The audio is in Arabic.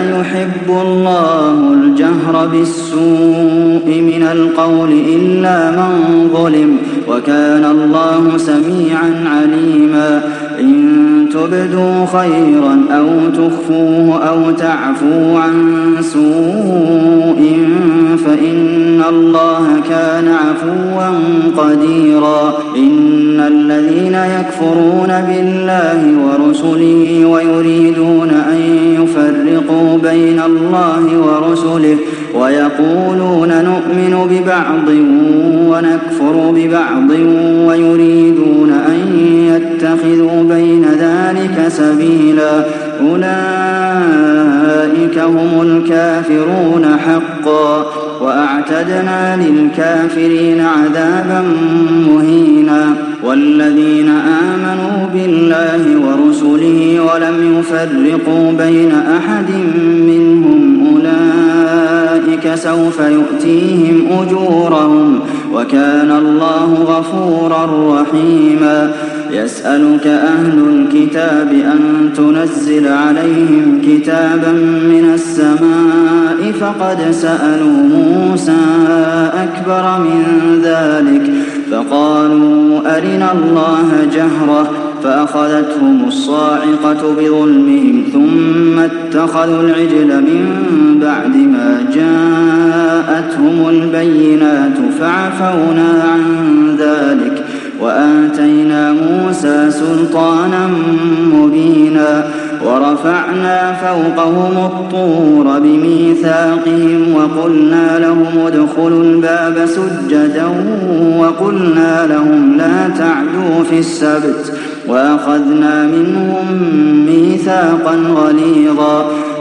لا يحب الله الجهر بالسوء من القول إلا من ظلم وكان الله سميعا عليما إن تبدوا خيرا أو تخفوه أو تعفوا عن سوء فإن الله كان عفوا قديرا إن الذين يكفرون بالله ورسله ويريدون أن يفرقوا بين الله ورسله ويقولون نؤمن ببعض ونكفر ببعض ويريدون أن يتخذوا بين ذلك سبيلا أولئك هم الكافرون حقا وأعتدنا للكافرين عذابا مهينا والذين آمنوا بالله ورسله ولم يفرقوا بين أحد منهم أولئك سوف يؤتيهم أجورهم وكان الله غفورا رحيما يسألك أهل الكتاب أن تنزل عليهم كتابا من السماء فقد سألوا موسى أكبر من ذلك فقالوا أرنا الله جهرة فأخذتهم الصاعقة بظلمهم ثم اتخذوا العجل من بعد ما جاءتهم البينات فعفونا عن ذلك وآتينا موسى سلطانا مبينا ورفعنا فوقهم الطور بميثاقهم وقلنا لهم ادخلوا الباب سجدا وقلنا لهم لا تعدوا في السبت وأخذنا منهم ميثاقا غليظا